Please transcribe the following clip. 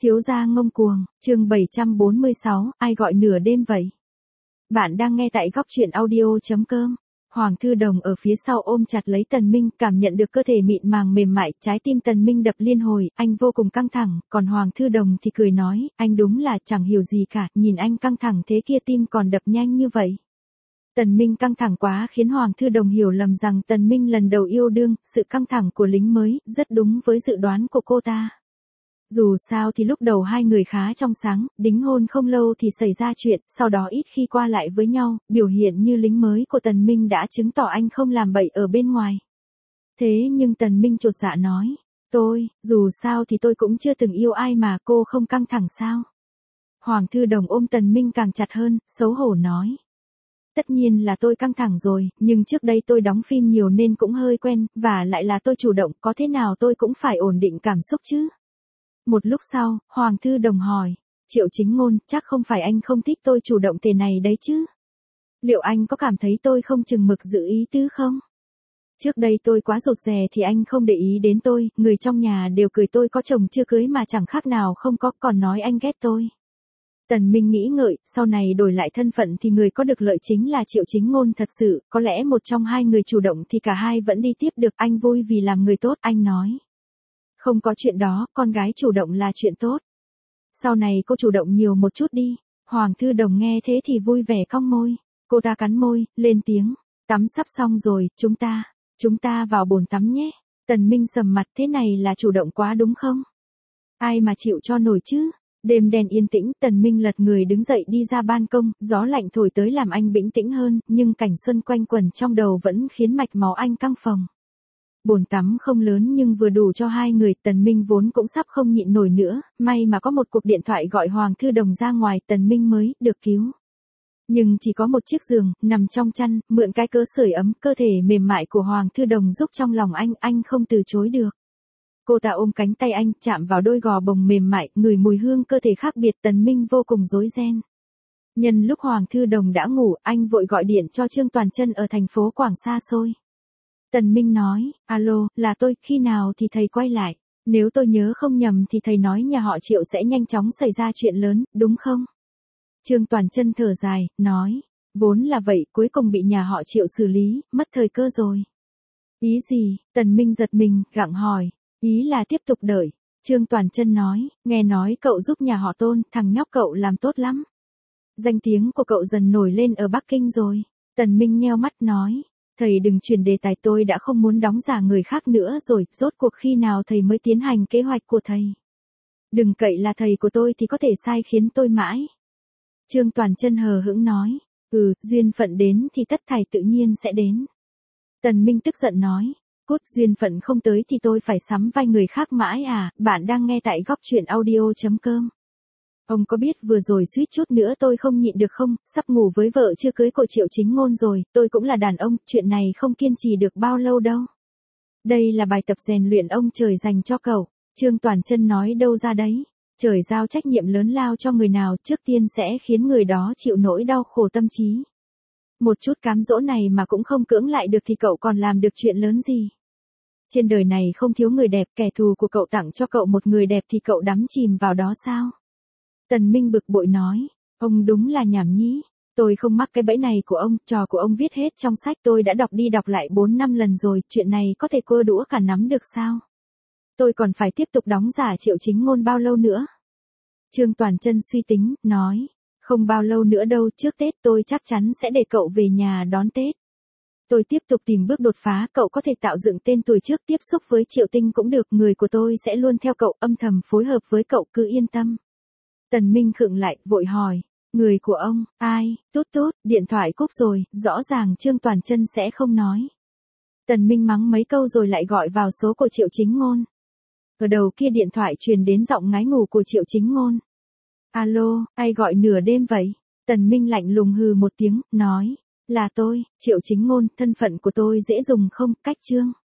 Thiếu gia ngông cuồng, chương 746, ai gọi nửa đêm vậy? Bạn đang nghe tại góc truyện audio.com. Hoàng Thư Đồng ở phía sau ôm chặt lấy Tần Minh, cảm nhận được cơ thể mịn màng mềm mại, trái tim Tần Minh đập liên hồi, anh vô cùng căng thẳng, còn Hoàng Thư Đồng thì cười nói, anh đúng là chẳng hiểu gì cả, nhìn anh căng thẳng thế kia tim còn đập nhanh như vậy. Tần Minh căng thẳng quá khiến Hoàng Thư Đồng hiểu lầm rằng Tần Minh lần đầu yêu đương, sự căng thẳng của lính mới, rất đúng với dự đoán của cô ta. Dù sao thì lúc đầu hai người khá trong sáng, đính hôn không lâu thì xảy ra chuyện, sau đó ít khi qua lại với nhau, biểu hiện như lính mới của Tần Minh đã chứng tỏ anh không làm bậy ở bên ngoài. Thế nhưng Tần Minh chột dạ nói, dù sao thì tôi cũng chưa từng yêu ai mà cô không căng thẳng sao? Hoàng Thư Đồng ôm Tần Minh càng chặt hơn, xấu hổ nói. Tất nhiên là tôi căng thẳng rồi, nhưng trước đây tôi đóng phim nhiều nên cũng hơi quen, và lại là tôi chủ động, có thế nào tôi cũng phải ổn định cảm xúc chứ. Một lúc sau, Hoàng Thư Đồng hỏi, Triệu Chính Ngôn, chắc không phải anh không thích tôi chủ động thế này đấy chứ? Liệu anh có cảm thấy tôi không chừng mực giữ ý tứ không? Trước đây tôi quá rụt rè thì anh không để ý đến tôi, người trong nhà đều cười tôi có chồng chưa cưới mà chẳng khác nào không có, còn nói anh ghét tôi. Tần Minh nghĩ ngợi, sau này đổi lại thân phận thì người có được lợi chính là Triệu Chính Ngôn thật sự, có lẽ một trong hai người chủ động thì cả hai vẫn đi tiếp được, anh vui vì làm người tốt, anh nói. Không có chuyện đó, con gái chủ động là chuyện tốt. Sau này cô chủ động nhiều một chút đi. Hoàng Thư Đồng nghe thế thì vui vẻ cong môi. Cô ta cắn môi, lên tiếng. Tắm sắp xong rồi, chúng ta vào bồn tắm nhé. Tần Minh sầm mặt, thế này là chủ động quá đúng không? Ai mà chịu cho nổi chứ? Đêm đen yên tĩnh, Tần Minh lật người đứng dậy đi ra ban công, gió lạnh thổi tới làm anh bình tĩnh hơn, nhưng cảnh xuân quanh quẩn trong đầu vẫn khiến mạch máu anh căng phồng. Bồn tắm không lớn nhưng vừa đủ cho hai người, Tần Minh vốn cũng sắp không nhịn nổi nữa, may mà có một cuộc điện thoại gọi Hoàng Thư Đồng ra ngoài, Tần Minh mới được cứu. Nhưng chỉ có một chiếc giường, nằm trong chăn, mượn cái cớ sưởi ấm, cơ thể mềm mại của Hoàng Thư Đồng giúp trong lòng anh không từ chối được. Cô ta ôm cánh tay anh, chạm vào đôi gò bồng mềm mại, ngửi mùi hương cơ thể khác biệt, Tần Minh vô cùng rối ren. Nhân lúc Hoàng Thư Đồng đã ngủ, anh vội gọi điện cho Trương Toàn Chân ở thành phố Quảng xa xôi. Tần Minh nói, alo, là tôi, khi nào thì thầy quay lại? Nếu tôi nhớ không nhầm thì thầy nói nhà họ Triệu sẽ nhanh chóng xảy ra chuyện lớn, đúng không? Trương Toàn Chân thở dài, nói, vốn là vậy, cuối cùng bị nhà họ Triệu xử lý, mất thời cơ rồi. Ý gì? Tần Minh giật mình, gặng hỏi, ý là tiếp tục đợi. Trương Toàn Chân nói, nghe nói cậu giúp nhà họ Tôn, thằng nhóc cậu làm tốt lắm. Danh tiếng của cậu dần nổi lên ở Bắc Kinh rồi. Tần Minh nheo mắt nói. Thầy đừng chuyển đề tài, tôi đã không muốn đóng giả người khác nữa rồi, rốt cuộc khi nào thầy mới tiến hành kế hoạch của thầy. Đừng cậy là thầy của tôi thì có thể sai khiến tôi mãi. Trương Toàn Chân hờ hững nói, duyên phận đến thì tất thảy tự nhiên sẽ đến. Tần Minh tức giận nói, cút, duyên phận không tới thì tôi phải sắm vai người khác mãi à, bạn đang nghe tại góc truyện audio.com. Ông có biết vừa rồi suýt chút nữa tôi không nhịn được không, sắp ngủ với vợ chưa cưới của Triệu Chính Ngôn rồi, tôi cũng là đàn ông, chuyện này không kiên trì được bao lâu đâu. Đây là bài tập rèn luyện ông trời dành cho cậu, Trương Toàn Chân nói đâu ra đấy. Trời giao trách nhiệm lớn lao cho người nào, trước tiên sẽ khiến người đó chịu nỗi đau khổ tâm trí. Một chút cám dỗ này mà cũng không cưỡng lại được thì cậu còn làm được chuyện lớn gì. Trên đời này không thiếu người đẹp, kẻ thù của cậu tặng cho cậu một người đẹp thì cậu đắm chìm vào đó sao? Tần Minh bực bội nói, ông đúng là nhảm nhí, tôi không mắc cái bẫy này của ông, trò của ông viết hết trong sách tôi đã đọc đi đọc lại 4-5 lần rồi, chuyện này có thể cua đũa cả nắm được sao? Tôi còn phải tiếp tục đóng giả Triệu Chính Ngôn bao lâu nữa? Trương Toàn Chân suy tính, nói, không bao lâu nữa đâu, trước Tết tôi chắc chắn sẽ để cậu về nhà đón Tết. Tôi tiếp tục tìm bước đột phá, cậu có thể tạo dựng tên tuổi trước, tiếp xúc với Triệu Tinh cũng được, người của tôi sẽ luôn theo cậu, âm thầm phối hợp với cậu, cứ yên tâm. Tần Minh khựng lại, vội hỏi, người của ông, ai? Tút, điện thoại cúp rồi, rõ ràng Trương Toàn Chân sẽ không nói. Tần Minh mắng mấy câu rồi lại gọi vào số của Triệu Chính Ngôn. Ở đầu kia điện thoại truyền đến giọng ngái ngủ của Triệu Chính Ngôn. Alo, ai gọi nửa đêm vậy? Tần Minh lạnh lùng hừ một tiếng, nói, là tôi, Triệu Chính Ngôn, thân phận của tôi dễ dùng không, cách Trương.